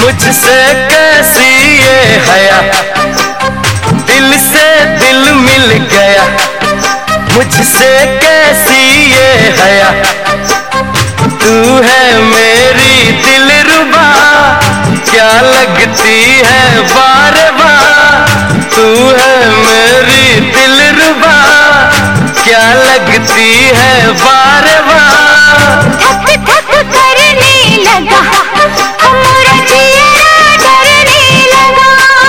मुझसे कैसी ये हया, दिल से दिल मिल गया। मुझसे कैसी ये हया, तू है मेरी दिलरुबा, क्या लगती है बार बार। तू है मेरी दिलरुबा, क्या लगती है बार बार। धक धक करने लगा हमारा जिया डरने लगा।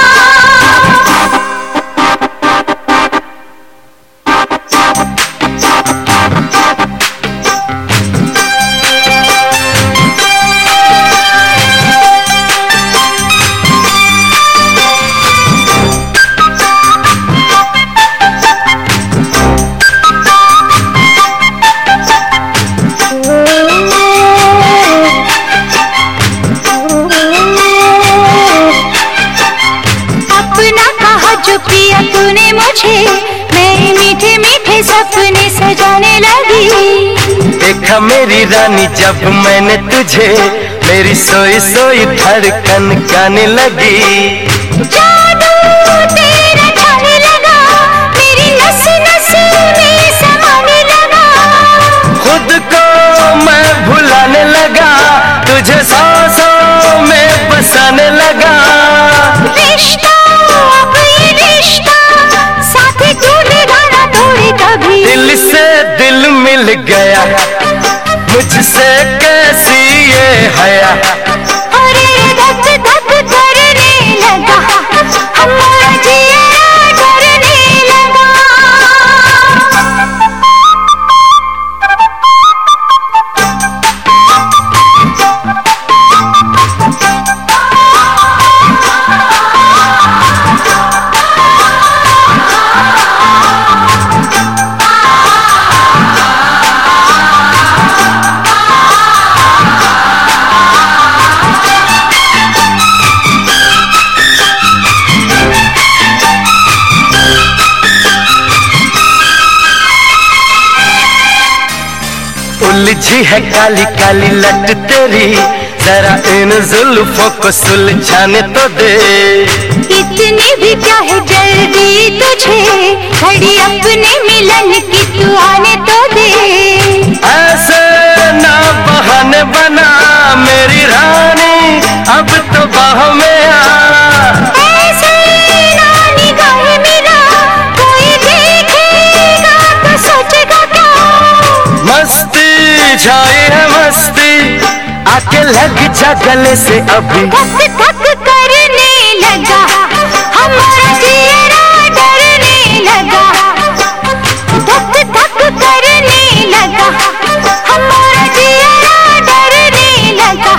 जो पिया तूने मुझे, मैं मीठे मीठे सपने सजाने लगी। देखा मेरी रानी जब मैंने तुझे, मेरी सोई सोई धड़कन गाने लगी। जादू तेरा ढाने लगा, मेरी नस नस में समाने लगा। खुद को मैं भुलाने लगा, तुझे सांसों में बसाने लगा। रिश्ता दिल से दिल मिल गया, मुझसे कैसी ये हया। अरे धक धक करने लगा हमारा जिया डरने लगा। उलझी है काली काली लट तेरी, जरा इन जुल्फों को सुलझाने तो दे। इतनी भी क्या है जल्दी तुझे, घड़ी अपने मिलन की तू आने तो दे। ऐसे ना बहाने बना मेरी रानी, अब तो बाहों में आ। ऐसे ना निगाहें मिला, कोई देखेगा तो सोचेगा क्या। मस्ती छाई है मस्ती, आके लग जा गले से अभी। धक धक करने लगा हमारा जिया डरने लगा। धक धक करने लगा हमारा जिया डरने लगा।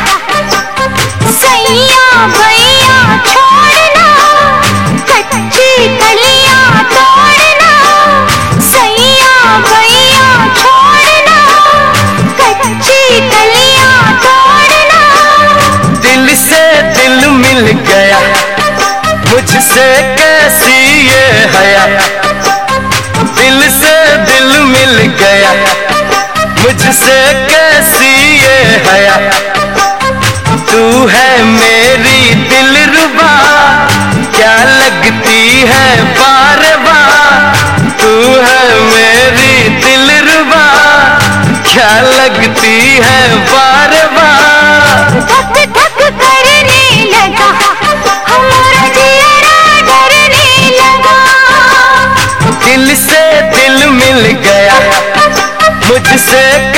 सैया भैया छोड़ना, कच्ची कलियां तोड़ना। सैया भैया छोड़ना, कच्ची कलियां तोड़ना। दिल से दिल मिल गया, मुझसे कैसी ये हया। दिल से दिल मिल गया, मुझसे कैसी ये हया। तू है मेरी दिलरुबा, क्या लगती है बार बार। तू है मेरी दिलरुबा, क्या लगती है बार बार। धक धक करने लगा हमारा जिया डरने लगा। दिल से दिल मिल गया, मुझसे